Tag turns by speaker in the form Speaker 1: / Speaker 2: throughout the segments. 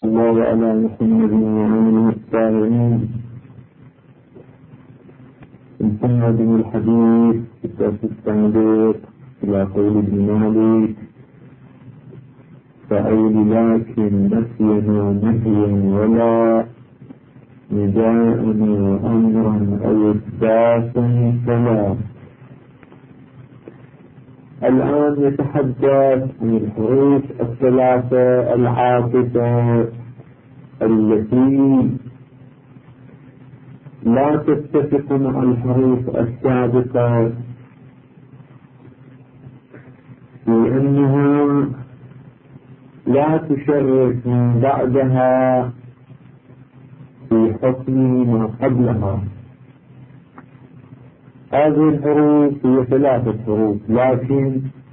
Speaker 1: الله على محمد وعلى الطاهرين. انتهى به الحديث كتاب التعليق إلى قول ابن مالك: فأول لكن نفيا ونهيا ولا نداء وأمرا أو إثباتا فلا. الآن يتحدث عن الحروف الثلاثة العاطفة التي لا تتفق مع الحروف السابقة، لأنها لا تشرك من بعدها في حكم ما قبلها. هذه الحروف هي ثلاثة حروف: لكن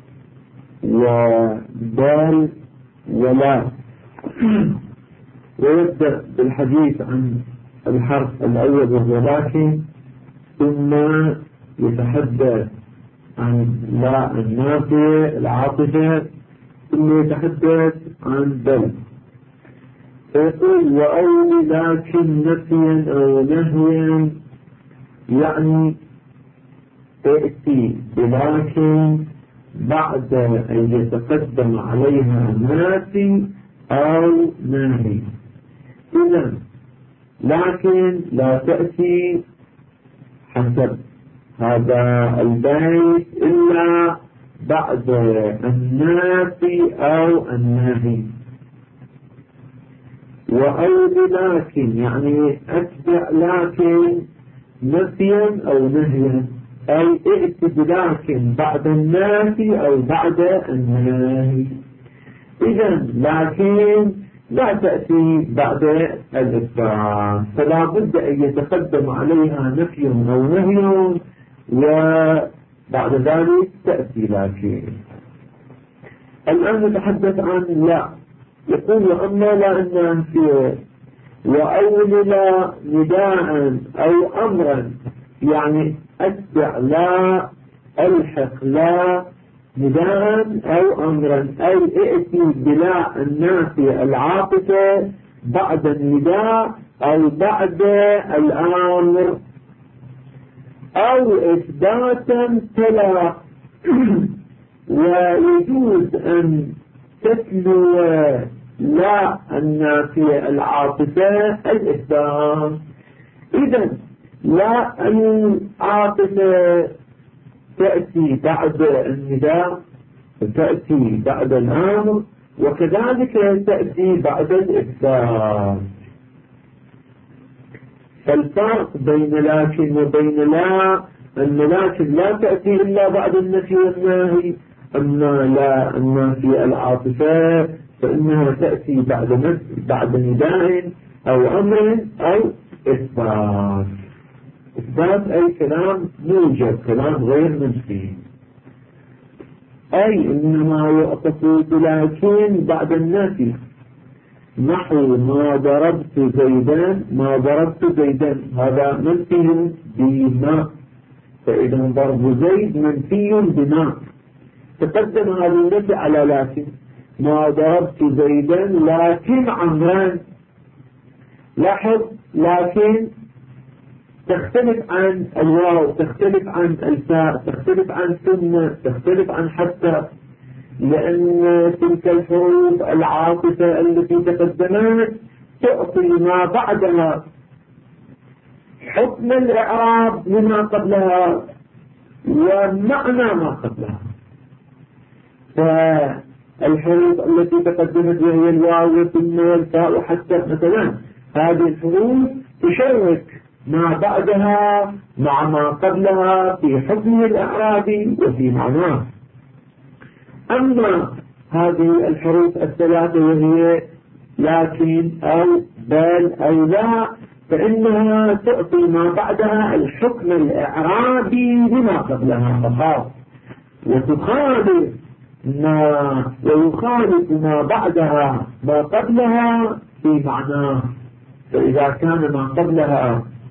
Speaker 1: ودال ولا. ويبدأ بالحديث عن الحرف الأول وهو لكن، ثم يتحدث عن لا النافية العاطفة، ثم يتحدث عن بل. فيقول: وأول لكن نفيا أو نهيا، يعني تأتي بلكن بعد أن يتقدم عليها نافي أو ناهي. إذن لكن لا تأتي حسب هذا البيت إلا بعد النافي أو الناهي. وأول لكن يعني أتبع لكن نفيا أو نهيا، أي ائت بلكن بعد النافي أو بعد الناهي. إذن لكن لا تأتي بعد الإثبات، فلا بد أن يتقدم عليها نفي أو نهي، وبعد ذلك تأتي لكن. الآن نتحدث عن لا. يقول: وأما لا النافية وأول لا نداء أو أمرا، يعني أتبع لا، ألحق لا نداء أو أمرا، أي ائتي بلا النافية العاطفة بعد النداء أو بعد الأمر، أو إثباتا فلا. ويجوز أن تتلو لا النافية العاطفة الإثبات. إذن لا العاطفة تأتي بعد النداء وتأتي بعد الأمر، وكذلك تأتي بعد الإثبات. فالفرق بين لكن وبين لا أن لكن لا تأتي إلا بعد النفي والنهي، أما لا النافية العاطفة فإنها تأتي بعد نداء أو أمر أو إثبات. إثبات أي كلام موجب، كلام غير منفي، أي إنما يعطف بلكن بعد النفي. نحو ما ضربت زيدا، ما ضربت زيدا هذا منفي بما، فإذا ضرب زيد منفي بما. تقدم هذا النفي على لكن: ما ضربت زيدا لكن عمرا. لاحظ، لكن تختلف عن الواو، تختلف عن الفاء، تختلف عن ثم، تختلف عن حتى، لأن تلك الحروف العاطفة التي تقدمت تعطي ما بعدها حكم الإعراب لما قبلها ومعنى ما قبلها. فالحروف التي تقدمت وهي الواو والثم والفاء وحتى مثلا، هذه الحروف تشرك ما بعدها مع ما قبلها في حكم الإعراب وفي معناه. أما هذه الحروف الثلاثة وهي لكن أو بل أو لا، فإنها تعطي ما بعدها الحكم الإعرابي لما قبلها فقط، ويخالف ما بعدها ما قبلها في معناه. فإذا كان ما قبلها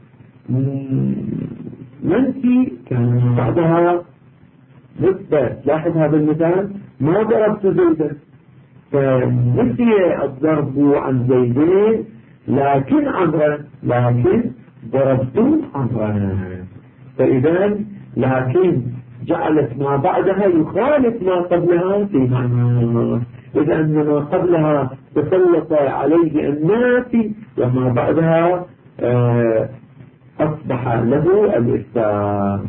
Speaker 1: منفي كان ما بعدها مثبت. لاحظ هذا المثال: ما ضربت زيدا، فنسي الضرب عن زيدين لكن عمرا، لكن ضربت عمرا. فإذا لكن جعلت ما بعدها يخالف ما قبلها في معنى، إذ أن ما قبلها تسلط عليه النافي وما بعدها أصبح له الإثبات.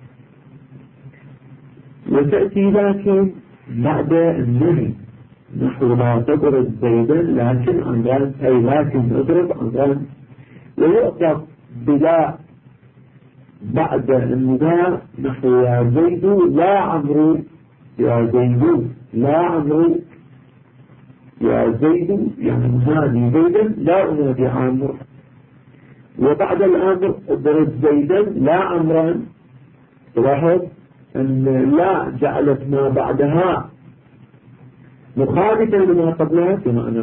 Speaker 1: وتأتي لكن بعد النهي نحو لا تضرب زيدا لكن عمران، أي لكن اضرب عمران، ويؤطف بلا بعد النداء نحو يا زيد لا عمرو، يا زيد لا عمرو، يا زيد يعني منادي زيدا لا أنادي عمرو. وبعد الأمر اضرب زيدا لا عمرا، تلاحظ أن لا جعلت ما بعدها مخالفا لما قبلها في معنى.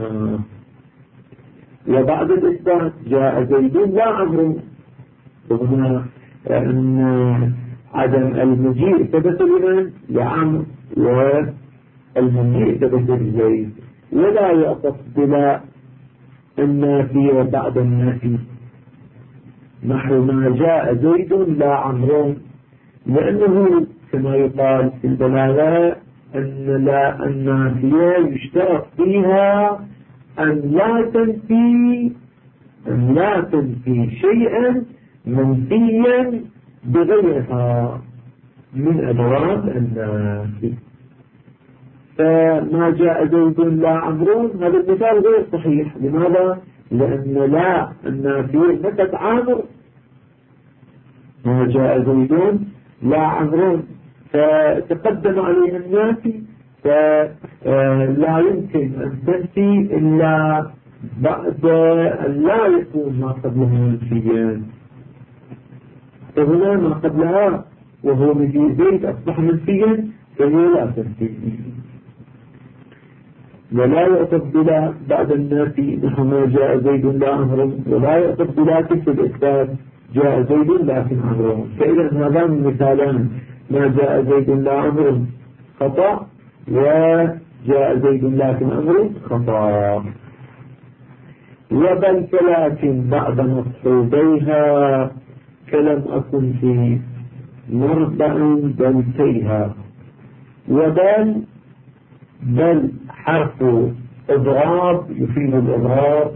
Speaker 1: وبعد الإثبات جاء زيد لا عمرو، وهنا أن عدم المجيء ثبت لمن؟ لعمرو، والمجيء ثبت لزيد. ولا يعطف بلا النافي بعد النافي نحو ما جاء زيد لا عمرو، لأنه كما يقال في البلاغة أن لا النافية يشترط فيها أن لا تنفي شيئا منفيا بغيرها من أدوات النافي. فما جاء زيد لا عمرو هذا المثال غير صحيح. لماذا؟ لأن لا النافية نفت عامر، ما جاء زيد لا عمرو فتقدم عليه النافي، فلا يمكن أن تنفي إلا بعد أن لا يكون ما قبلها منفيا. فهنا ما قبلها وهو مجيء زيد أصبح منفيا، فهي لا تنفي. ولا يعطف بلا بعد النافي نحو ما جاء زيد لا عمرو، ولا يعطف بلا في الإثبات جاء زيد لكن عمرو. فإذا هذان المثالان ما جاء زيد لا عمرو خطأ، وجاء زيد لكن عمرو خطأ. وبل فلكن بعد مصحوبيها كلم أكن في مربع بلتيها. بل حرف إضراب يفيد الإضراب،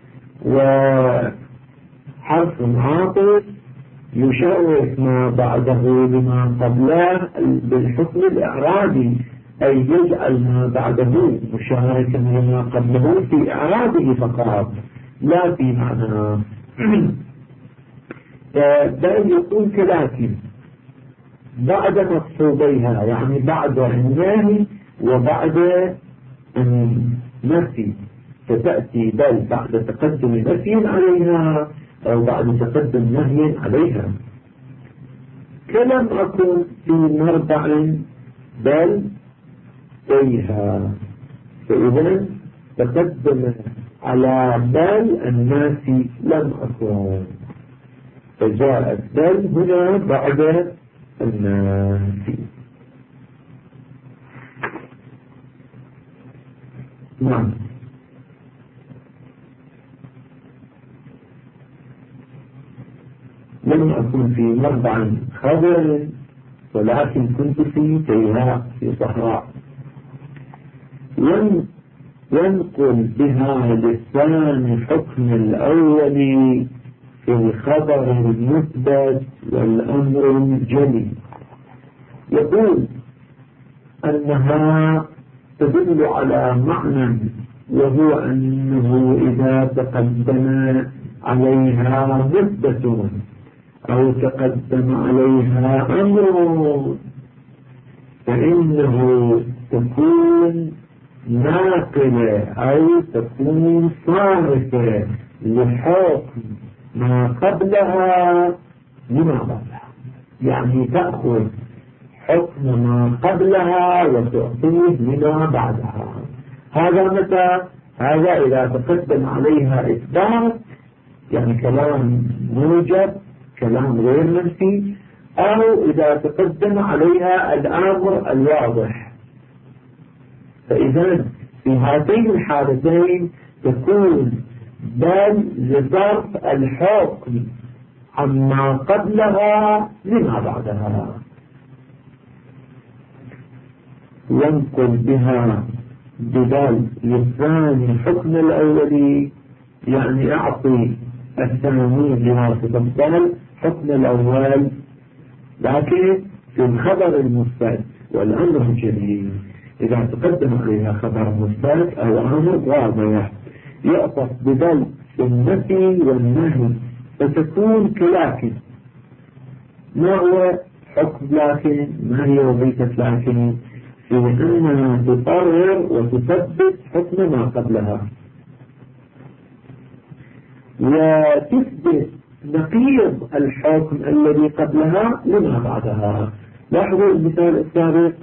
Speaker 1: وحرف عاطف يشرف ما بعده لما قبله بالحكم الإعرابي، أي يجعل ما بعده مشاركا لما قبله في إعرابه فقط لا في معناه. بل يقول كلكن بعد مصحوبيها يعني بعد النهي وبعد النفي، فتأتي بل بعد تقدم نفي عليها أو بعد تقدم نهي عليها. كلم أكن في مربع بل فيها، فإذا تقدم على بل النافي لم أكن، فجاءت بل هنا بعد النافي. نعم. لم أكن في مربع خضر ولكن كنت في تيهاء في صحراء. ينقل بها لسان حكم الأول في الخبر المثبت والأمر الجلي. يقول أنها تدل على معنى، وهو أنه إذا تقدم عليها مثبت أو تقدم عليها أمر فإنه تكون ناقلة أو تكون صارفة لحكم ما قبلها لما بعدها، يعني تأخذ حكم ما قبلها وتعطيه لما بعدها. هذا متى؟ هذا إذا تقدم عليها إثبات يعني كلام موجب كلام غير منفي، أو إذا تقدم عليها الأمر الواضح. فإذا في هاتين الحالتين تكون بل لظرف الحكم عما قبلها لما بعدها، ينقل بها ببال للثاني حكم الأولي، يعني أعطي الثاني بواسطة بل حكم الأول، لكن في الخبر المثبت والأمر الجديد إذا تقدم عليها خبر مثبت أو أمر واضح يعطف ببل في النفي والنهي، فتكون كلاكن. ما هو حكم لكن؟ ما هي وظيفة لكن؟ في أنها تقرر وتثبت حكم ما قبلها وتثبت نقيض الحكم الذي قبلها لما بعدها. لاحظوا المثال السابق،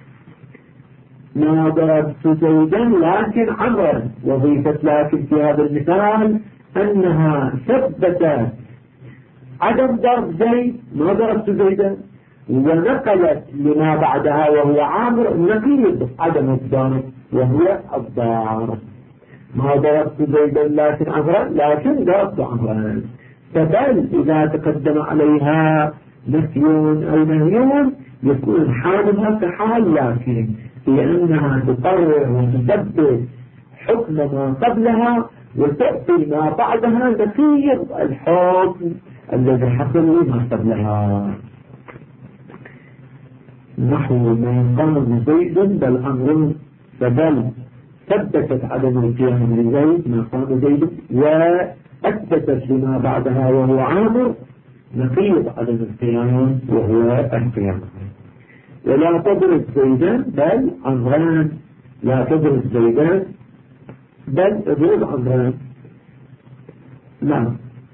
Speaker 1: ما ضربت زيدا لكن عمرا، وظيفة لكن في هذا المثال أنها ثبتت عدم ضرب زيد، ما ضربت زيدا، ونقلت لما بعدها وهو عامر نقيض عدم الضرب وهو الضار. ما ضربت زيدا لكن عمرا، لكن ضربت عمرا. فبل إذا تقدم عليها نفي أو نهي يكون حالها كحال لكن، لأنها تقرر وتثبت حكم ما قبلها وتأتي ما بعدها نقيض الحكم الذي حصل ما قبلها. نحو من قام زيد بل أمر، فبل ثبتت عدم القيام لزيد ما قام زيد وأثبتت لما بعدها وهو عامر نقيض عدم القيام وهو القيام. ولا تضرب زيدان بل عمران، لا تضرب زيدان بل اضرب عمران. لا،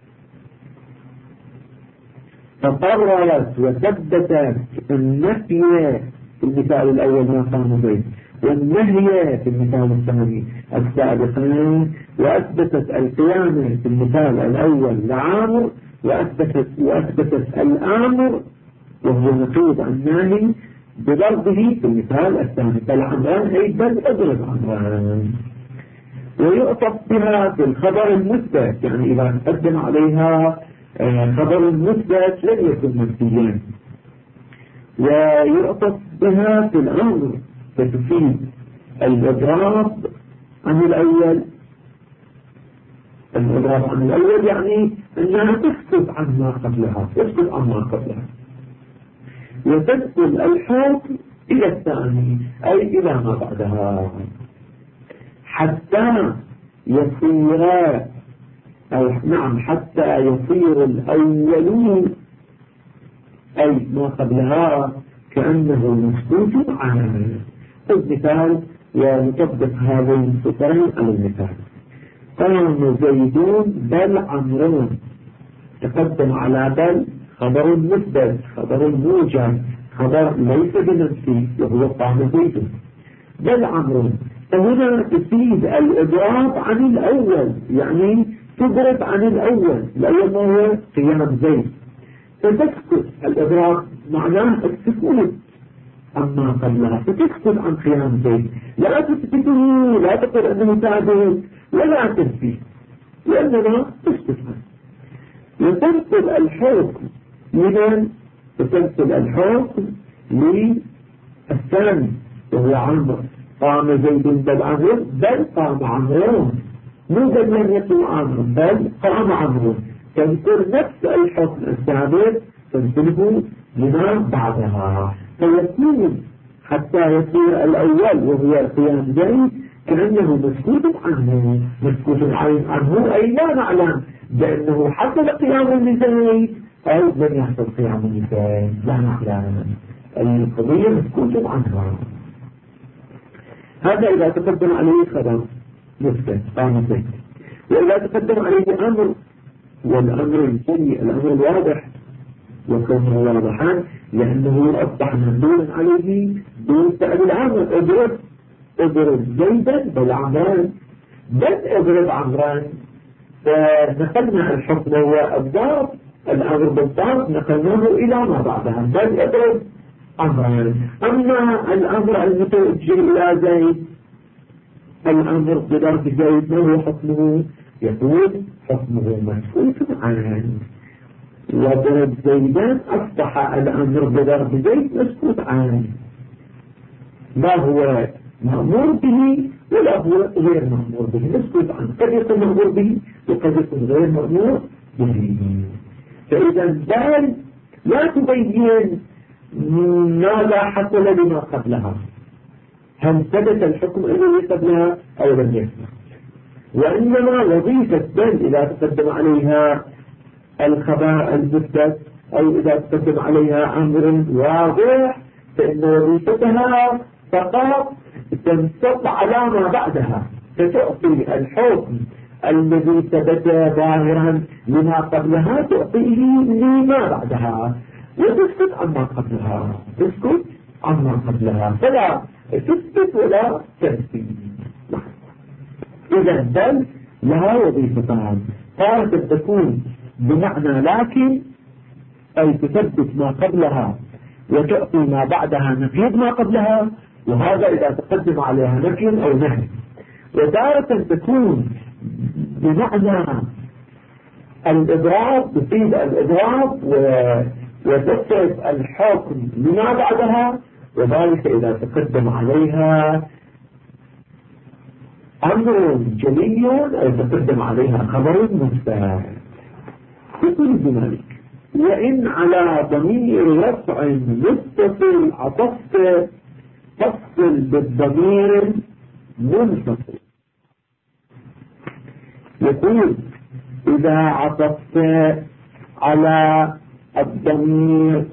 Speaker 1: فقررت وثبتت النفي في المثال الأول ما قام زيد والنهي في المثال الثاني السابقين، وأثبتت القيام في المثال الأول لعامر وأثبتت الآمر وهو نقيض الناهي بضربه في المثال الثاني بل عمران أي بل اضرب عمران. ويعطف بها في الخبر المثبت، يعني إذا تقدم عليها خبر مثبت لن يكون منفيا. ويعطف بها في الأمر فتفيد الإضراب عن الأول. الإضراب عن الأول يعني أنها تسكت عن ما قبلها، تسكت عن ما قبلها وتنقل الحكم إلى الثاني أي إلى ما بعدها حتى يصير حتى يصير الأول أي ما قبلها كأنه مسكوت عنه. المثال ونطبق هذين السطرين على المثال. قام زيدون بل عمرون، تقدم على بل خبر مثبت، خبر موجب، خبر ليس بنفسه وهو قام زيدون بل عمرون. فهنا تفيد الإضراب عن الأول، يعني تضرب عن الأول ما هو قيام زيد، فتسكت. الإضراب معناه السكوت عما قبلها، فتسكت عن قيام زيد، لا تثبته، لا تقول أنه ثابت ولا تنفيه، لأننا تسكت عنه. وتنقل الحكم لمن؟ وتنقل الحكم للثاني وهو عمرو. قام زيد بل عمرو بل قام عمرو، مو بل لم يكن عمرو بل قام عمرو. تنقل نفس الحكم الثابت تنقله لما بعدها، فيكون حتى يصير الأول وهو قيام زيد كأنه مسكوت عنه. مسكوت عنه أي لا نعلم بأنه حصل قيام لزيد أو لم يحصل قيام لزيد، لا نعلم، القضية مسكوت عنها. هذا إذا تقدم عليه خبر مثبت قام زيد. وإذا تقدم عليه أمر، والأمر الجلي الأمر الواضح وكونه واضحا لأنه أصبح مندولا عليه دون فعل الأمر. اضرب زيدا بل عمران، بل اضرب عمران، فنقلنا الحكم هو الضرب، الأمر بالضرب نقلناه إلى ما بعدها بل اضرب عمران. أما الأمر المتوجه إلى زيد الأمر بضرب زيد ما هو حكمه؟ يقول حكمه مسكوت عنه، وضرب زيدا أصبح الأمر بضرب زيد مسكوت عنه، لا هو مأمور به ولا هو غير مأمور به، مسكوت عنه، قد يكون مأمور به وقد يكون غير مأمور به. فإذا الدال لا تبين ماذا حصل لما قبلها، هل ثبت الحكم الذي قبلها أو لم يثبت، وإنما وظيفة الدال إذا تقدم عليها الخبر المثبت أو إذا تقدم عليها أمر واضح فإن وظيفتها فقط تنصب على ما بعدها، فتعطي الحكم الذي ثبت ظاهرا لما قبلها تعطيه لما بعدها، وتسكت عما قبلها، تسكت عما قبلها، فلا تثبت ولا تنفي. إذا الدل لها وظيفتان، تارة تكون بمعنى لكن أي تثبت ما قبلها وتعطي ما بعدها نقيض ما قبلها، وهذا إذا تقدم عليها نفي أو نهي. وتارة تكون بمعنى الإضراب، تفيد الإضراب وتصرف الحكم لما بعدها، وذلك إذا تقدم عليها أمر جلي أو تقدم عليها خبر مثبت. يقول بذلك وإن على ضمير رفع متصل عطفت تفصل بالضمير منفصل. يقول إذا عطفت على الضمير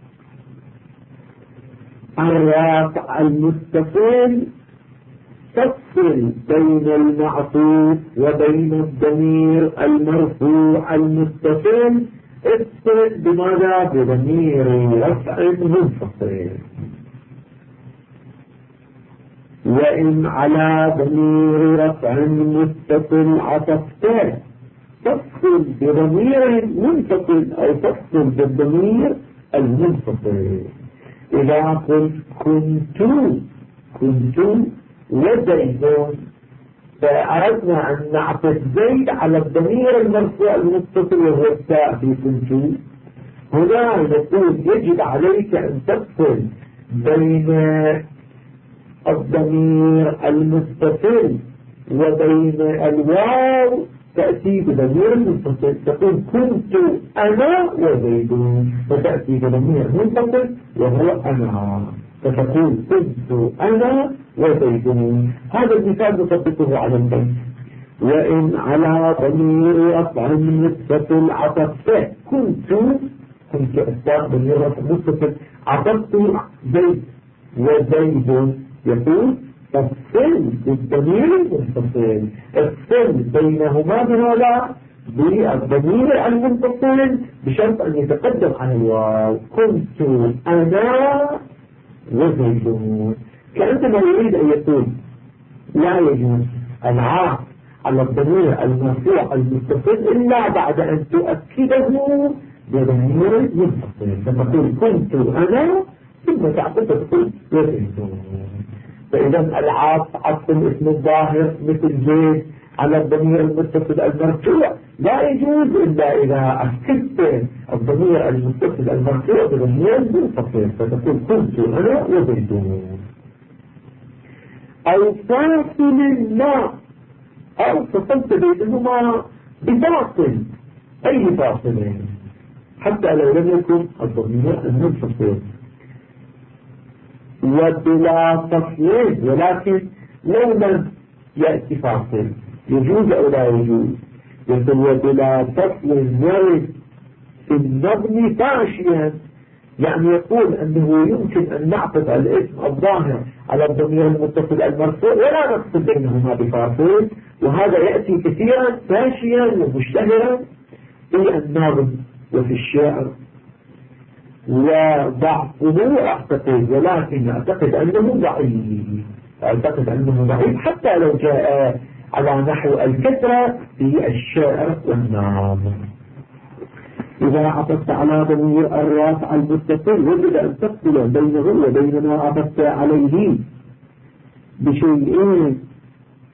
Speaker 1: الرافع المتصل تفصل بين المعطوف وبين الضمير المرفوع المتصل، افصل بماذا؟ بضمير رفع منفصل. وإن على ضمير رفع متصل عطفت تفصل بضمير منفصل أو تفصل بالضمير المنفصل. إذا قلت كنت وزيد فأردنا أن نعطف زيد على الضمير المرفوع المتصل وهو التاء في كنت، هنا نقول يجب عليك أن تفصل بين الضمير المتصل وبين الواو تأتي بضمير منفصل، تقول كنت أنا وزيد، فتأتي بضمير منفصل وهو أنا، فتقول كنت أنا وزيد. هذا المثال نطبقه على البيت. وإن على ضمير رفع متصل عطفت كنت أستاذ ضمير رفع متصل عطفت زيد وزيد، يقول تفصل بالضمير المنفصل، افصل بينهما بهذا بالضمير المنفصل بشرط أن يتقدم عن الواو، كنت أنا وزيدون. كأنما يريد أن يقول لا يجوز العاطف على الضمير المرفوع المتصل إلا بعد أن تؤكده بضمير منفصل، فتقول كنت أنا ثم تعطف تقول وزيدون. فإذا العاطف عطف الاسم الظاهر مثل زيد على الضمير المتصل المرفوع لا يجوز إلا إذا أكدت الضمير المتصل المرفوع بضمير منفصل، فتقول كنت أنا وزيدون. أو فاصل ما، أو فصلت بينهما بفاصل، أي فاصل حتى لو لم يكن الضمير المنفصل، وبلا فصل، ولكن لو لم يأتي فاصل يجوز أو لا يجوز. يقول وبلا فصل يرد في النظم فاشيا، يعني يقول أنه يمكن أن نعطف الاسم الظاهر على الضمير المتصل المرفوع ولا نقصد بينهما بفاصل، وهذا يأتي كثيرا فاشيا ومشتهرا في النظم وفي الشعر، وضعفه أعتقد، ولكن أعتقد أنه ضعيف، حتى لو جاء على نحو الكثرة في الشعر والنظم. إذا عطفت على ضمير الرافع المتصل وجد أن تفصل بينه وبين ما عطفت عليه بشيئين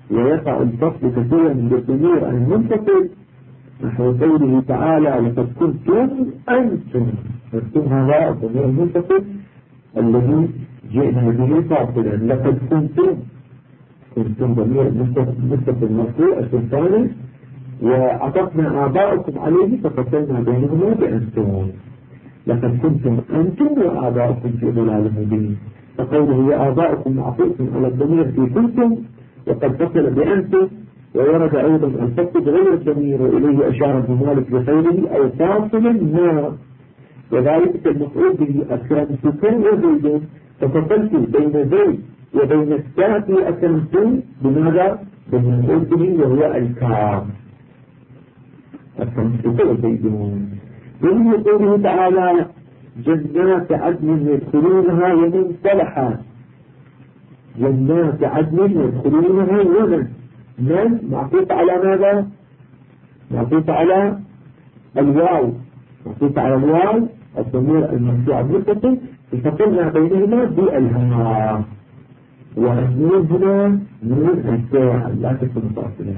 Speaker 1: ويقع الفصل كثيرا بالضمير المنفصل، نحو قوله تعالى لقد كنتم أنتم، كنتم هذا الضمير المنفصل الذي جئنا به فاصلا. لقد كنتم ضمير منفصل مرفوع الثاني، وعطفنا آباؤكم عليه ففصلنا بينهما بأنتم. لقد كنتم أنتم وآباؤكم في ضلال مبين، فقوله يا آباؤكم معطوف على الضمير في كنتم وقد فصل بأنتم. وورد أيضا الفصل بغير الضمير وإليه أشار ابن مالك بقوله أو فاصلا ما، وذلك المفعول به أكرمتكم وزيد، ففصلت بين زيد وبين الساعة أكرمتم بماذا؟ بالمفعول به وهو الكرام، أكرمتكم وزيدون. ومن قوله تعالى جنات عدن يدخلونها ومن صلح، جنات عدن يدخلونها ومن معطوف على ماذا؟ معطوف على الواو، معطوف على الواو الضمير المرفوع المتصل، فصلنا بينهما بالهاء، والنون هنا نون الساعة لا تكون فاصلة.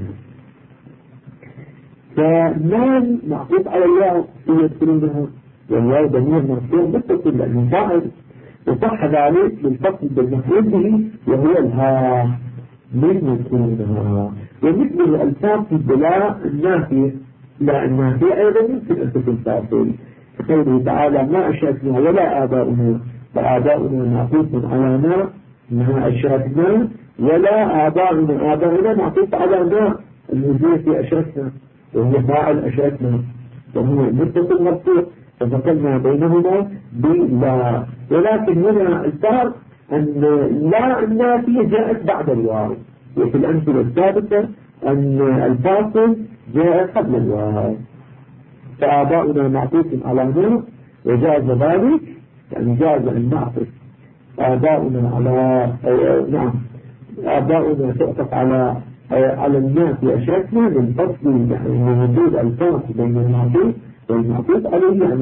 Speaker 1: فمن معطوف على الواو يدخلونها، والواو ضمير مرفوع متصل لأنه فاعل، وصح ذلك للفصل بالمفعول به وهو الهاء من يدخلونها. ومثل الفاصل بلا النافية، لا النافية أيضا يمكن أن تكون فاصل، قوله تعالى ما أشركنا ولا آباؤنا، فآباؤنا معطوف على ما أشركنا، ولا آباؤنا معطوف على ما الوجود في أشركنا، وهو فاعل أشركنا وهو متصل مرفوع، ففصلنا بينهما بلا. ولكن هنا الفرق أن لا النافية جاءت بعد الواو، وفي الأمثلة الثابتة أن الفاصل جاء قبل الواو. فآباؤنا معطوف على ما، وجاز ذلك يعني جاز أن نعطف آباؤنا على نعم آباؤنا تعطف على الناس أشركنا من فصل، يعني من وجود الفاصل بين المعطوف والمعطوف عليه، يعني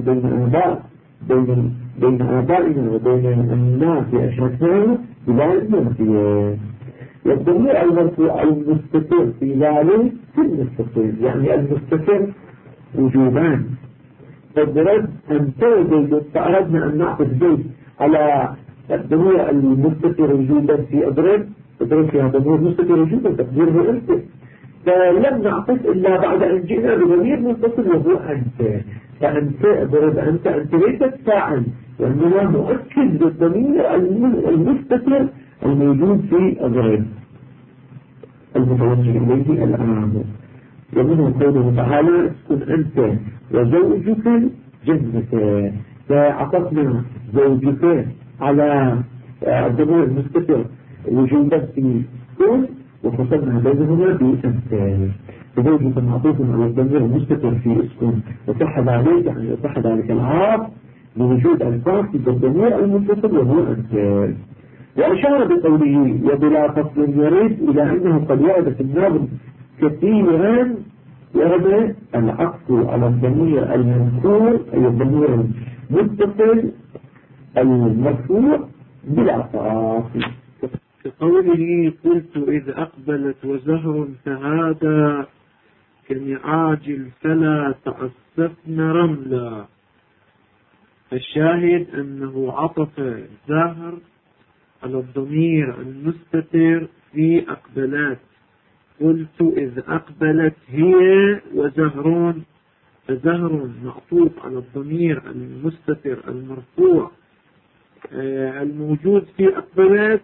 Speaker 1: بين آبائنا وبين الناس أشركنا بلا النافية. والضمير المرفوع المستتر في ذلك في المستتر، يعني المستتر وجوبان. فالضرب أن زيد، فأردنا أن نعطف زيد على الضمير المستتر وجوبا في أضرب فيها ضمير مستتر وجوبا تقديره أنت، فلم نعطف إلا بعد أن جئنا بضمير متصل وهو أنت. فأنت أضرب أنت ليست فاعل، وإنما مؤكد بالضمير المستتر الموجود في أضرب المتوجه إليه الآن. ومنه قوله تعالى اسكن أنت وزوجك الجنة، فعطفنا زوجك على الضمير المستتر وجودا في كن، وفصلنا بينهما بأنت. فزوجك معطوف على الضمير المستتر في اسكن، وصح ذلك يعني وصح ذلك العاط لوجود الفاصل بالضمير المتصل وهو أنت. وأشار بقوله وبلا فصل يريد إلى أنه قد ورد في النظم كثيرا ورد العطف على الضمير المذكور أي الضمير المتصل المرفوع بلا فاصل،
Speaker 2: كقوله قلت إذ أقبلت وزهر فهذا كمعاج الفلا تأسفن رملا. الشاهد أنه عطف زهر على الضمير المستتر في أقبلات. قلت إذ أقبلت هي وزهر، فزهر معطوف على الضمير المستتر المرفوع الموجود في أقبلات،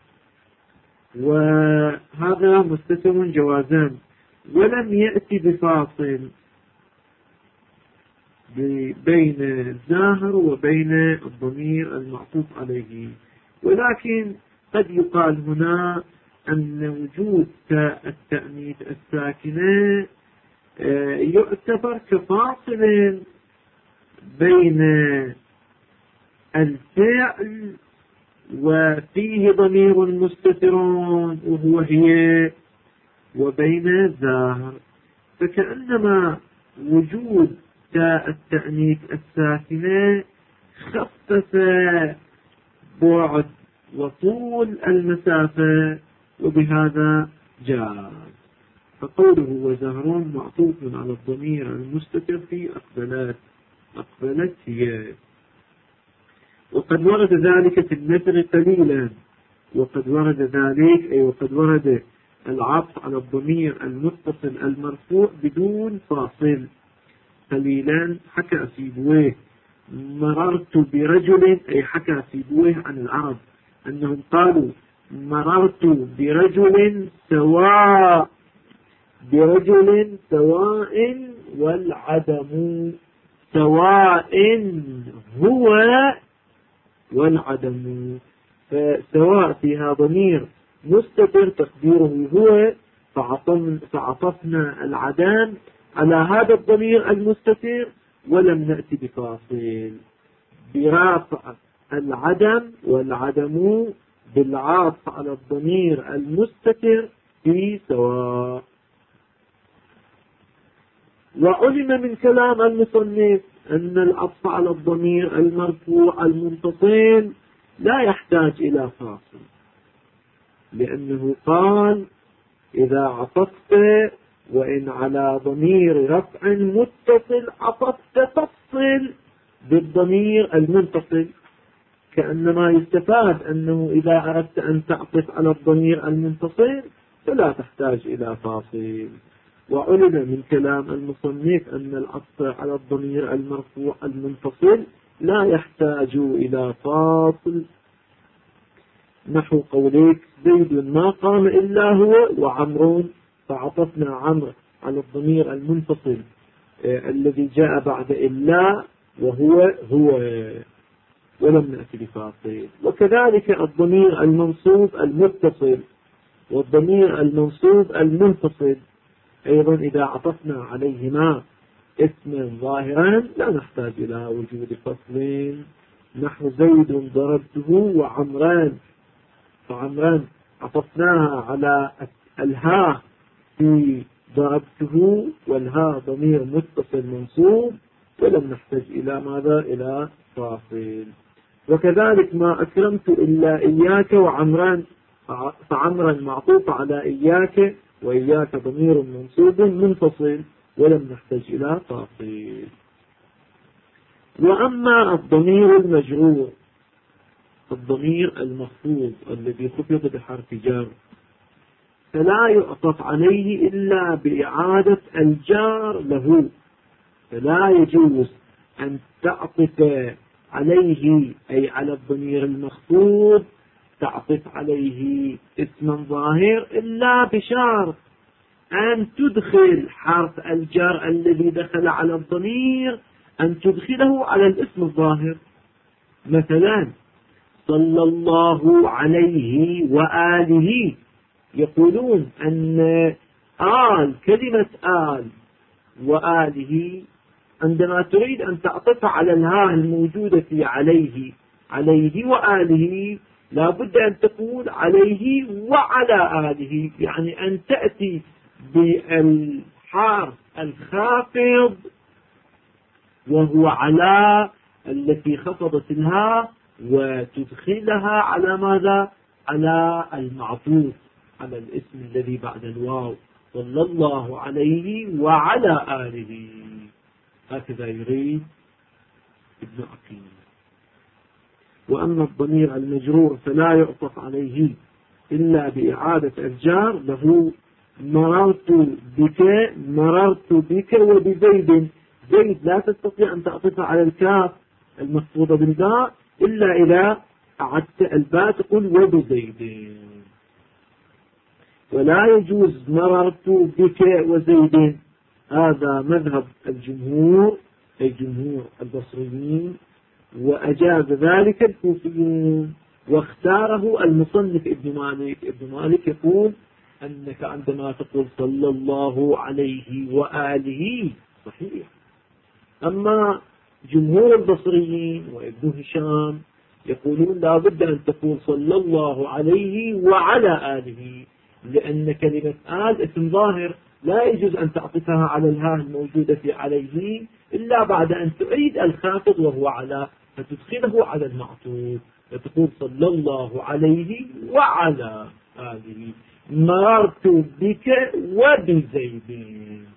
Speaker 2: وهذا مستتر جوازان، ولم يأتي بفاصل بين الزاهر وبين الضمير المعطوف عليه. ولكن قد يقال هنا أن وجود التأنيث الساكنة يعتبر كفاصل بين الفعل وفيه ضمير مستتر وهو هي وبين الزاهر، فكأنما وجود التأنيث الساكنة خفف بعد وطول المسافة، وبهذا جاز. فقوله وزهر معطوف على الضمير المستتر في أقبلت هي. وقد ورد ذلك في النثر قليلا، وقد ورد ذلك أي وقد ورد العطف على الضمير المتصل المرفوع بدون فاصل قليلا. حكى سيبويه مررت برجل، أي حكى سيبويه عن العرب أنهم قالوا مررت برجل سواء والعدم سواء هو والعدم. فسواء فيها ضمير مستتر تقديره هو، فعطفنا العدم على هذا الضمير المستتر ولم نأتي بفاصل، برافع العدم والعدم بالعاطف على الضمير المستتر في سواء. وعلم من كلام المصنف أن العطف على الضمير المرفوع المنفصل لا يحتاج إلى فاصل، لأنه قال إذا عطفت وإن على ضمير رفع متصل عطفت تفصل بالضمير المنفصل، كأنما يستفاد أنه إذا أردت أن تعطف على الضمير المنفصل فلا تحتاج إلى فاصل. وعلم من كلام المصنف أن العطف على الضمير المرفوع المنفصل لا يحتاج إلى فاصل، نحو قولك زيد ما قام إلا هو وعمر، فعطفنا عمر على الضمير المنفصل الذي جاء بعد إلا وهو ولم نأتي بفاصل. وكذلك الضمير المنصوب المتصل والضمير المنصوب المنفصل أيضا إذا عطفنا عليهما اسما ظاهرا لا نحتاج إلى وجود فصل، نحو زيد ضربته وعمران، فعمران عطفناها على الها في ضربته والها ضمير متصل منصوب ولم نحتاج إلى ماذا؟ إلى فاصل. وكذلك ما أكرمت إلا إياك وعمران، فعمرا معطوف على إياك وإياك ضمير منصوب منفصل ولم نحتاج إلى فاصل. وأما الضمير المجرور الضمير المخفوض الذي خفض بحرف جر فلا يعطف عليه إلا بإعادة الجار له، فلا يجوز أن تعطف عليه أي على الضمير المخفوض تعطف عليه اسما ظاهر إلا بشرط أن تدخل حرف الجر الذي دخل على الضمير أن تدخله على الاسم الظاهر. مثلا صلى الله عليه وآله، يقولون أن كلمة آل وآله عندما تريد أن تعطف على الهاء الموجودة في عليه وآله لا بد أن تقول عليه وعلى آله، يعني أن تأتي بالحرف الخافض وهو على التي خفضت الهاء وتدخلها على ماذا؟ على المعطوف على الاسم الذي بعد الواو، صلى الله عليه وعلى آله. هكذا يريد ابن عقيل. وأما الضمير المجرور فلا يعطف عليه إلا بإعادة الجار له. مررت بك وبزيد، زيد لا تستطيع أن تعطف على الكاف المخفوضة بالباء إلا إذا أعدت الباء تقول وبزيد. ولا يجوز مررت بك وزيد، هذا مذهب الجمهور أي جمهور البصريين، وأجاز ذلك الكوفيون واختاره المصنف ابن مالك يقول أنك عندما تقول صلى الله عليه وآله صحيح. أما جمهور البصريين وابن هشام يقولون لا بد أن تقول صلى الله عليه وعلى آله، لأن كلمة آل اسم ظاهر لا يجوز أن تعطفها على الهاء الموجودة في عليه إلا بعد أن تعيد الخافض وهو على، فتدخله على المعطوف فتقول صلى الله عليه وعلى آله. مررت بك وبزيد.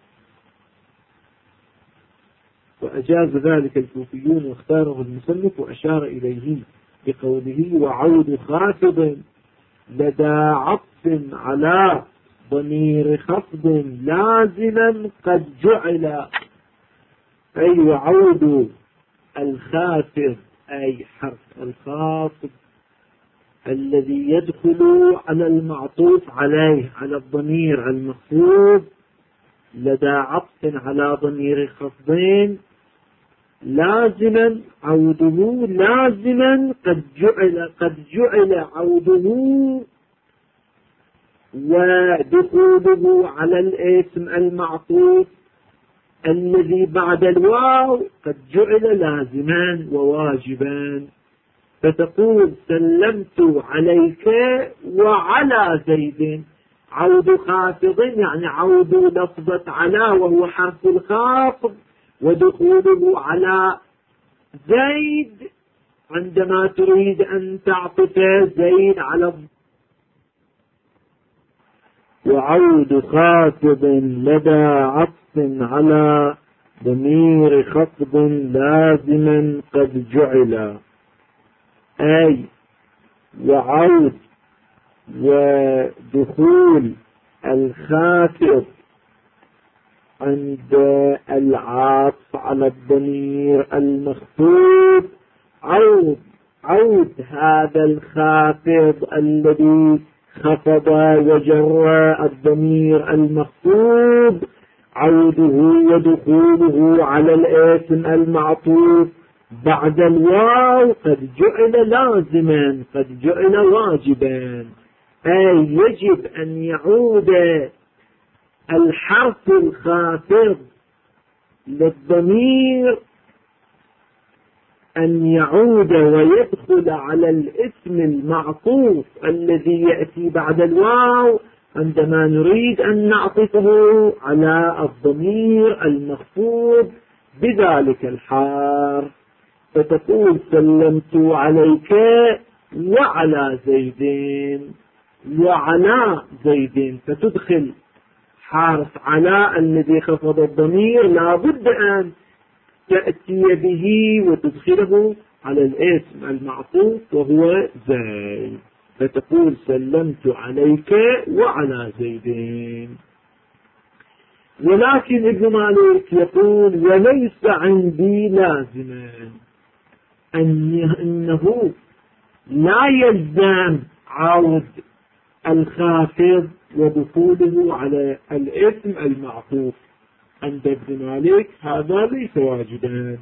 Speaker 2: وأجاز ذلك الكوفيون واختاره المصنف وأشار إليه بقوله وعود خافض لدى عطف على ضمير خفض لازما قد جعل، أي وعود الخافض أي حرف الخافض الذي يدخل على المعطوف عليه على الضمير المخفوض لدى عطف على ضمير خفضين لازما عوده لازما قد جعل عوده ودخوله على الاسم المعطوف الذي بعد الواو قد جعل لازما وواجبا. فتقول سلمت عليك وعلى زيد. عود خافض يعني عود لفظة على وهو حرف الخافض ودخوله على زيد عندما تريد أن تعطف زيد على وعود خافض لدى عطف على ضمير خفض لازما قد جعل، أي وعود ودخول الخافض عند العطف على الضمير المخفوض عود هذا الخافض الذي خفض وجر الضمير المخفوض عوده ودخوله على الاسم المعطوف بعد الواو قد جعل لازما قد جعل واجبا، أي يجب أن يعود الحرف الخافض للضمير أن يعود ويدخل على الاسم المعطوف الذي يأتي بعد الواو عندما نريد أن نعطفه على الضمير المخفوض بذلك الحرف. فتقول سلمت عليك وعلى زيد وعلى زيد، فتدخل حرف على الذي خفض الضمير لا بد أن تأتي به وتدخله على الاسم المعطوف وهو زيد. فتقول سلمت عليك وعلى زيد. ولكن ابن مالك يقول وليس عندي لازما أنه لا يلزم عود الخافض ودخوله على الاسم المعطوف. عند ابن مالك هذا ليس واجبا.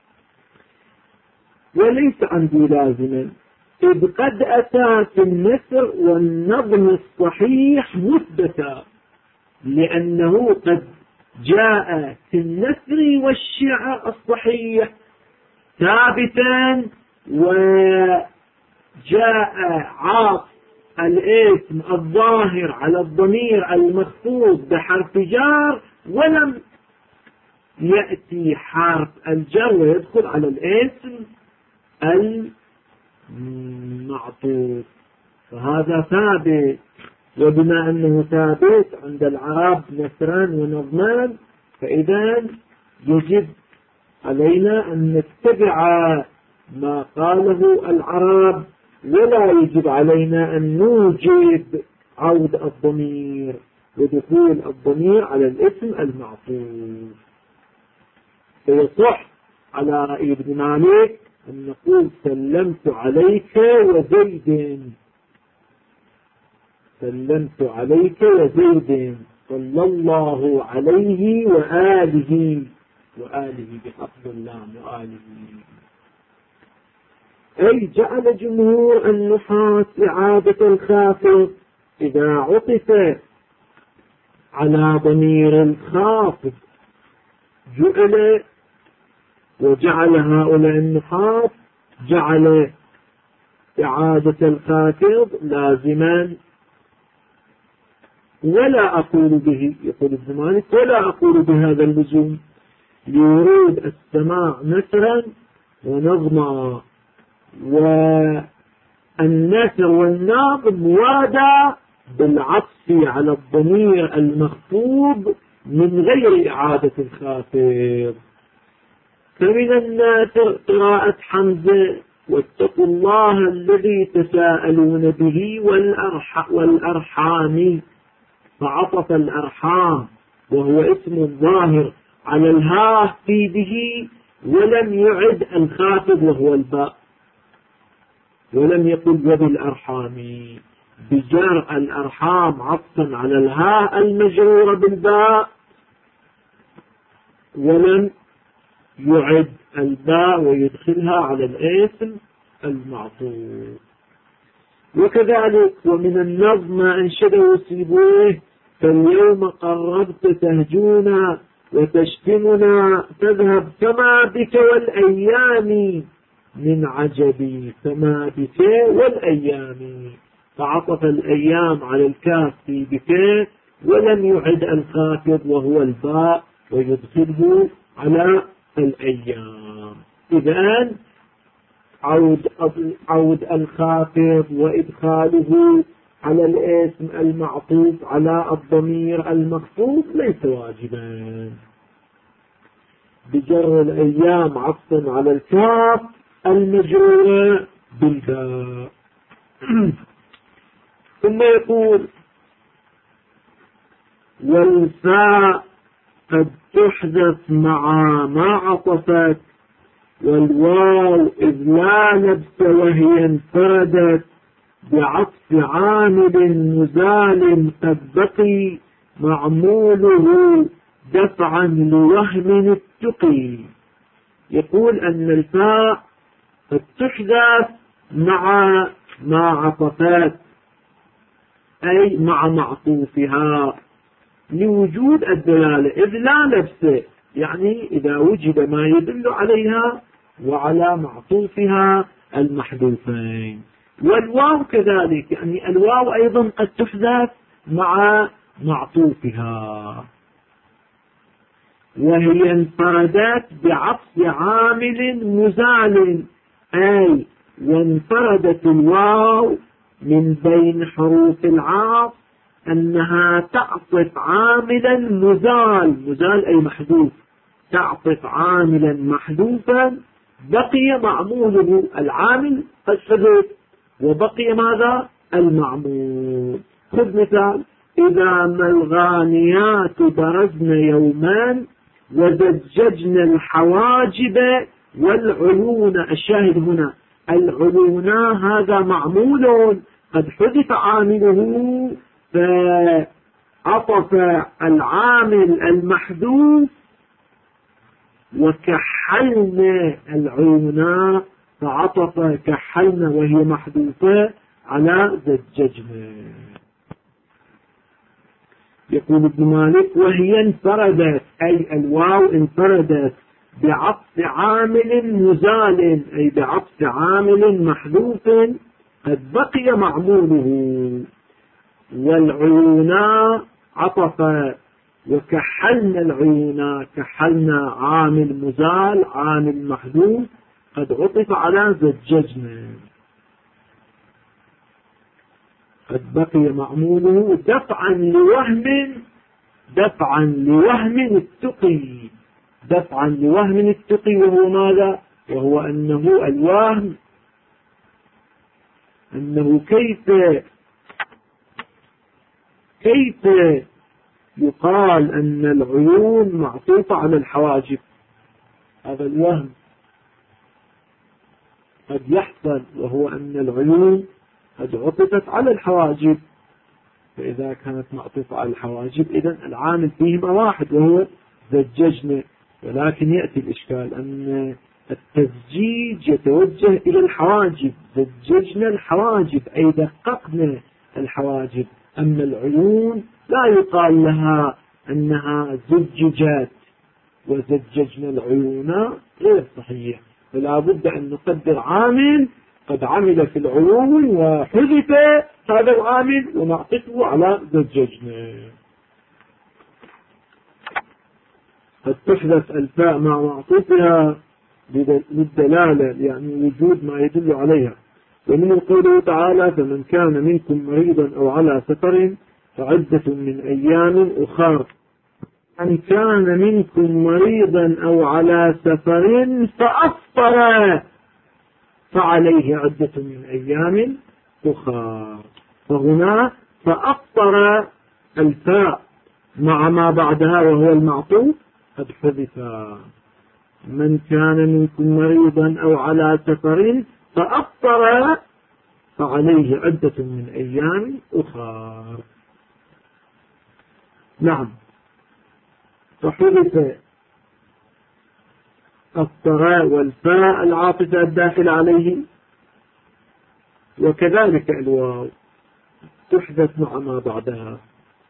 Speaker 2: وليس عندي لازما إذ قد أتى في النثر والنظم الصحيح مثبتا، لأنه قد جاء في النثر والشعر الصحيح ثابتا وجاء عاطف الاسم الظاهر على الضمير المخفوض بحرف جار ولم يأتي حرف الجر ويدخل على الاسم المعطوف، فهذا ثابت. وبما أنه ثابت عند العرب نثرا ونظما فإذا يجب علينا أن نتبع ما قاله العرب ولا يجب علينا أن نوجب عود الضمير ودخول الضمير على الاسم المعطوف. فيصح على رأي ابن مالك أن نقول سلمت عليك وزيد، سلمت عليك وزيد صلى الله عليه وآله بحفظ اللام وآله. أي جعل جمهور النحاة إعادة الخافض إذا عطف على ضمير الخافض جعل، وجعل هؤلاء النحاة جعل إعادة الخافض لازما. ولا أقول به، يقول ابن مالك ولا أقول بهذا اللزوم لورود السماع نثرا ونظما، والنثر والناظم ورد بالعطف على الضمير المخفوض من غير إعادة الخافض. فمن النافع قراءة حمزة واتقوا الله الذي تساءلون به والأرحام، فعطف الأرحام وهو اسم ظاهر على الهاء في به، ولم يعد الخافض وهو الباء، ولم يقل وبالأرحام، بجر الأرحام عطفا على الهاء المجرورة بالباء، ولم يعد الباء ويدخلها على الاسم المعطوف. وكذلك ومن النظم ما أنشده سيبويه: فاليوم قربت تهجونا وتشتمنا تذهب فما بك والأيام من عجبي، فما بك والأيام، فعطف الأيام على الكاف في بك، ولم يعد الخافض وهو الباء ويدخله على الأيام. إذن عود الخافض وإدخاله على الاسم المعطوف على الضمير المخفوض ليس واجبا، بجر الأيام عطفا على الكاف المجرورة بالباء. ثم يقول: والفاء قد تحذف مع ما عطفت، والواو إذ لا لبس وهي انفردت، بعطف عامل مزال قد بقي معموله دفعا لوهم التقي. يقول أن الفاء قد تحذف مع ما عطفت، أي مع معطوفها، لوجود الدلالة، إذ لا لبس يعني إذا وجد ما يدل عليها وعلى معطوفها المحذوفين. والواو كذلك، يعني الواو أيضا قد تحذف مع معطوفها، وهي انفردت بعطف عامل مزال، أي وانفردت الواو من بين حروف العطف أنها تعطف عاملا مزال أي محذوف، تعطف عاملا محذوفا بقي معموله، العامل قد حذف وبقي ماذا؟ المعمول. خذ مثال: إذا ما الغانيات برزن يومان وزججن الحواجب والعيون. الشاهد هنا العيون هذا معمول قد حذف عامله، فعطف العامل المحذوف، وكحلنا العيون فعطف كحلنا وهي محذوفة على زججنا. يقول ابن مالك: وهي انفردت أي الواو انفردت بعطف عامل مزال، أي بعطف عامل محذوف قد بقي معموله، والعيون عطف وكحلنا العيون، كحلنا عامل مزال عامل محذوف قد عطف على زججنا، قد بقي معموله دفعا لوهم التقي، دفعا لوهم التقي، وهو ماذا؟ وهو أنه الوهم أنه كيف يقال أن العيون معطوفة على الحواجب. هذا الوهم قد يحصل، وهو أن العيون قد عطفت على الحواجب، فإذا كانت معطوفة على الحواجب إذن العامل فيهما واحد وهو زججنا. ولكن يأتي الإشكال أن التزجيج يتوجه إلى الحواجب، زججنا الحواجب أي دققنا الحواجب، أما العيون لا يقال لها أنها زججات وزججنا العيون، غير صحيح. فلا بد أن نقدر عامل قد عمل في العيون وحذف هذا العامل ونعطفه على زججنا. قد تحدث الفاء مع معطوفها للدلالة، يعني وجود ما يدل عليها، ومن قوله تعالى فمن كان منكم مريضا أو على سفر فعدة من أيام أخر. من كان منكم مريضا أو على سفر فأفطر فعليه عدة من أيام أخر. فهنا فأفطر الفاء مع ما بعدها وهو المعطوف قد حذف. من كان منكم مريضا أو على سفر فأفطر فعليه عدة من أيام أخر. نعم، فحذف الطراء والفاء العاطفة الداخل عليه، وكذلك الواو تحدث مع ما بعدها.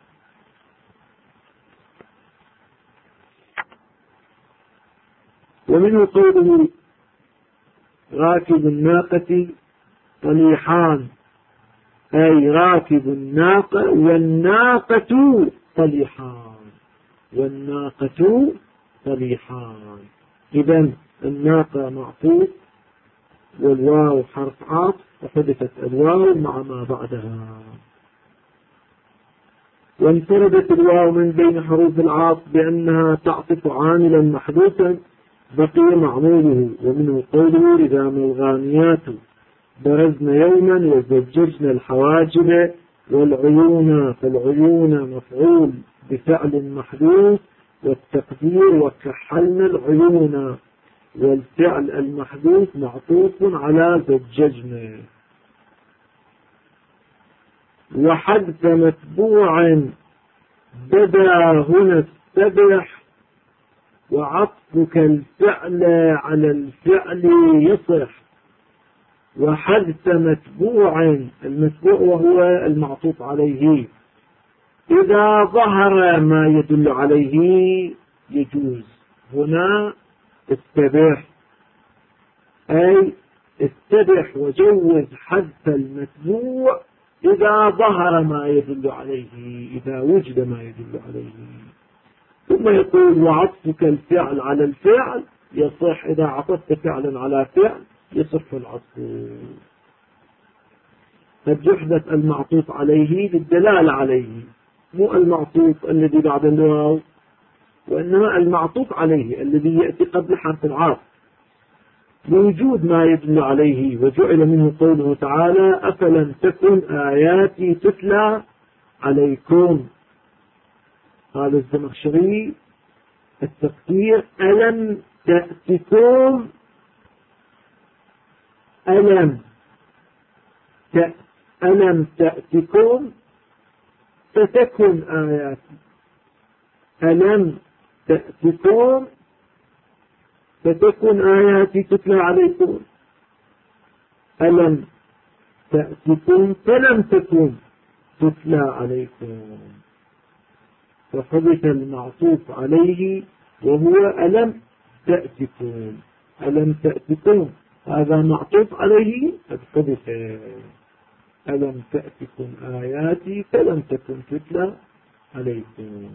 Speaker 2: ومنه قوله راكب الناقة طليحان، أي راكب الناقة والناقة طليحان، والناقة طليحان. إذن الناقة معطوف والواو حرف عطف وحذفت الواو مع ما بعدها. وانفردت الواو من بين حروف العطف بأنها تعطف عاملا محذوفا بقي معموله. ومنه قوله إذا ما الغانيات برزن يوما وزججنا الحواجب والعيون، فالعيون مفعول بفعل محذوف، والتقدير وكحلنا العيون، والفعل المحذوف معطوف على زججنا. وحذف متبوع بدا هنا السبح، وعطفك الفعل على الفعل يصح. وحذف متبوع، المتبوع وهو المعطوف عليه، إذا ظهر ما يدل عليه يجوز. هنا استبح، أي استبح وجوز حذف المتبوع إذا ظهر ما يدل عليه، إذا وجد ما يدل عليه. ثم يقول وعطفك الفعل على الفعل يصح، إذا عطفت فعلا على فعل يصح العطف. قد يحدث المعطوف عليه للدلالة عليه، مو المعطوف الذي بعد الواو، وإنما المعطوف عليه الذي يأتي قبل حرف العطف لوجود ما يدل عليه. وجعل منه قوله تعالى أفلم تكن آياتي تتلى عليكم. قال الزمخشري التقدير ألم تأتكم، ألم تأتكم فتكن آياتي، ألم تأتكم فتكن آياتي تتلى عليكم، ألم تأتكم فلم تكن تتلى عليكم. فحدث المعطوف عليه وهو ألم تأتكم، ألم تأتكم هذا معطوف عليه قد حدث. ألم تأتكم آياتي فلم تكن تتلى عليكم.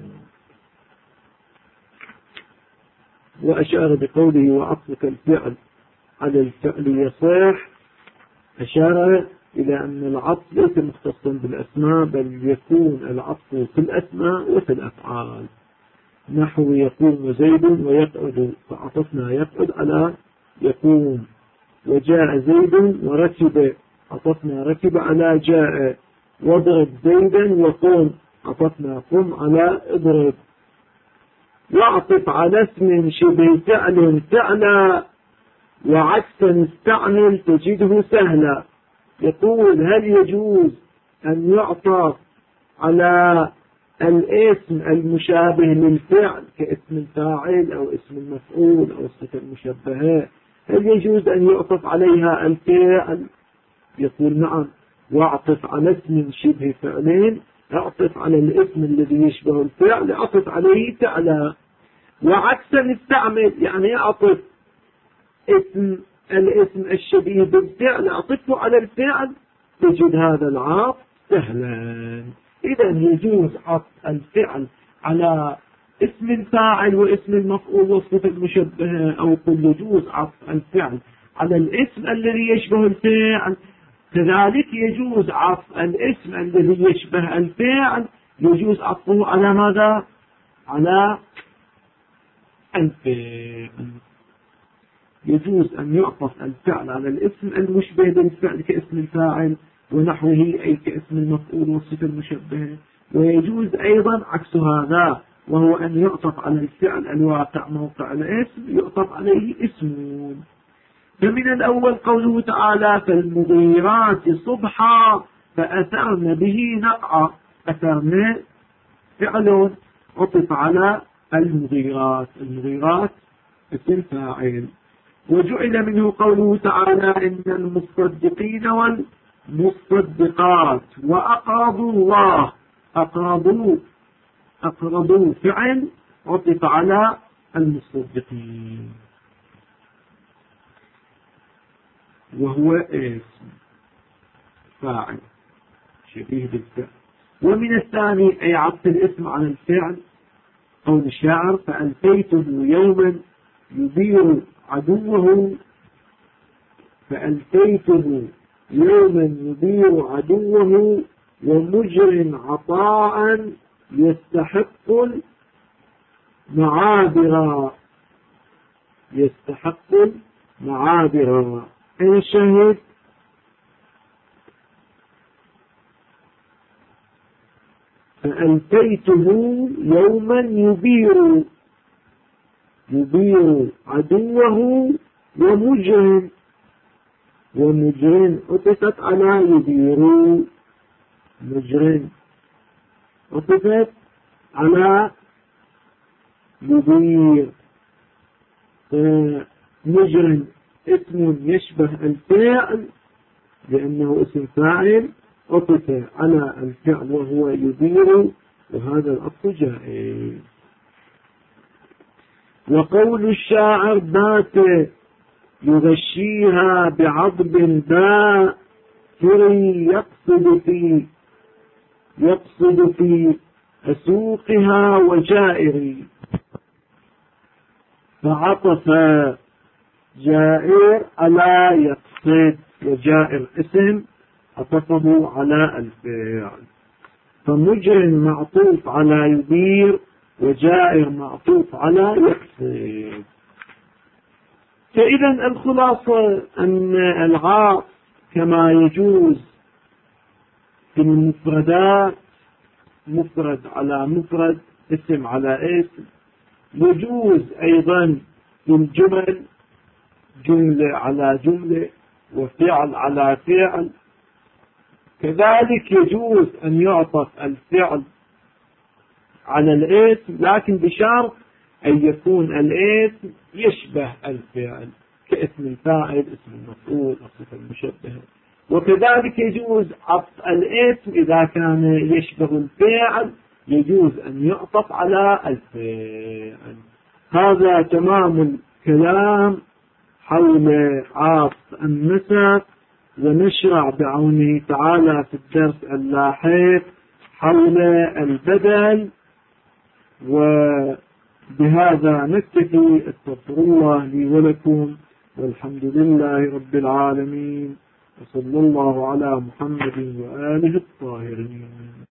Speaker 2: وأشار بقوله وعطفك الفعل على الفعل يصح، أشار إلى أن العطف ليس مختصا بالأسماء، بل يكون العطف في الأسماء وفي الأفعال. نحو يقوم زيد ويقعد، فعطفنا يقعد على يقوم. وجاء زيد وركب، عطفنا ركب على جاء. واضرب زيدا وقم، عطفنا قم على اضرب. واعطف على اسم شبه فعل فعلا، وعكسا استعمل تجده سهلا. يقول هل يجوز أن يعطف على الاسم المشابه للفعل كاسم الفاعل أو اسم المفعول أو الصفة المشبهة، هل يجوز أن يعطف عليها الفعل؟ يقول نعم. واعطف على اسم شبه فعلين، اعطف على الاسم الذي يشبه الفعل اعطف عليه فعلا. وعكسا استعمل، يعني اعطف الاسم الشبيه بالفعل اعطفه على الفعل، تجد هذا العطف سهلا. إذا يجوز عطف الفعل على اسم الفاعل واسم المفعول والصفة المشبهة، أو قل يجوز عطف الفعل على الاسم الذي يشبه الفعل كذلك يجوز عطف الاسم الذي يشبه الفعل، يجوز عطفه على ماذا؟ على الفعل. يجوز أن يعطف الفعل على الاسم المشبه بالفعل كاسم الفاعل ونحوه، أي كاسم المفعول والصفة المشبهة. ويجوز أيضا عكس هذا، وهو أن يعطف على الفعل الواقع موقع الاسم يعطف عليه اسم. فمن الأول قوله تعالى فالمغيرات صبحا فأثرن به نقعا. أثرن فعل عطف على المغيرات، المغيرات اسم فاعل. وجعل منه قوله تعالى إن المصدقين والمصدقات وأقرضوا الله. أقرضوا فعل عطف على المصدقين وهو اسم فاعل شبيه بالفعل. ومن الثاني أي عطف الاسم على الفعل قول الشاعر فألفيته يوما يبير عدوه، فألفيته يوما يبير عدوه ومجر عطاء يستحق المعابر. يستحق المعابر. أين الشاهد؟ فألفيته يوما يبير عدوه ومجر عطفت على يبير. مجر عطفت على يبير. مجر اسم يشبه الفعل لأنه اسم فاعل عطف على الفعل وهو يبير، وهذا العطف جائز. وقول الشاعر بات يغشيها بعضب باء يقصد في أسوقها وجائر. فعطف جائر على يقصد، وجائر اسم عطفه على الفعل. فمجر معطوف على يبير وجائر معطوف على يقصد. فإذا الخلاصة أن العطف كما يجوز في المفردات مفرد على مفرد، اسم على اسم، يجوز أيضا في الجمل جملة على جملة وفعل على فعل. كذلك يجوز أن يعطف الفعل على الاسم لكن بشرط أن يكون الاسم يشبه الفعل كاسم الفاعل، اسم المفعول، الصفة المشبهة. وكذلك يجوز عطف الاسم إذا كان يشبه الفعل يجوز أن يعطف على الفعل. هذا تمام الكلام حول عطف النسب، ونشرع بعونه تعالى في الدرس اللاحق حول البدل. وبهذا نكتفي. استغفر الله لي ولكم، والحمد لله رب العالمين، وصلى الله على محمد وآله الطاهرين.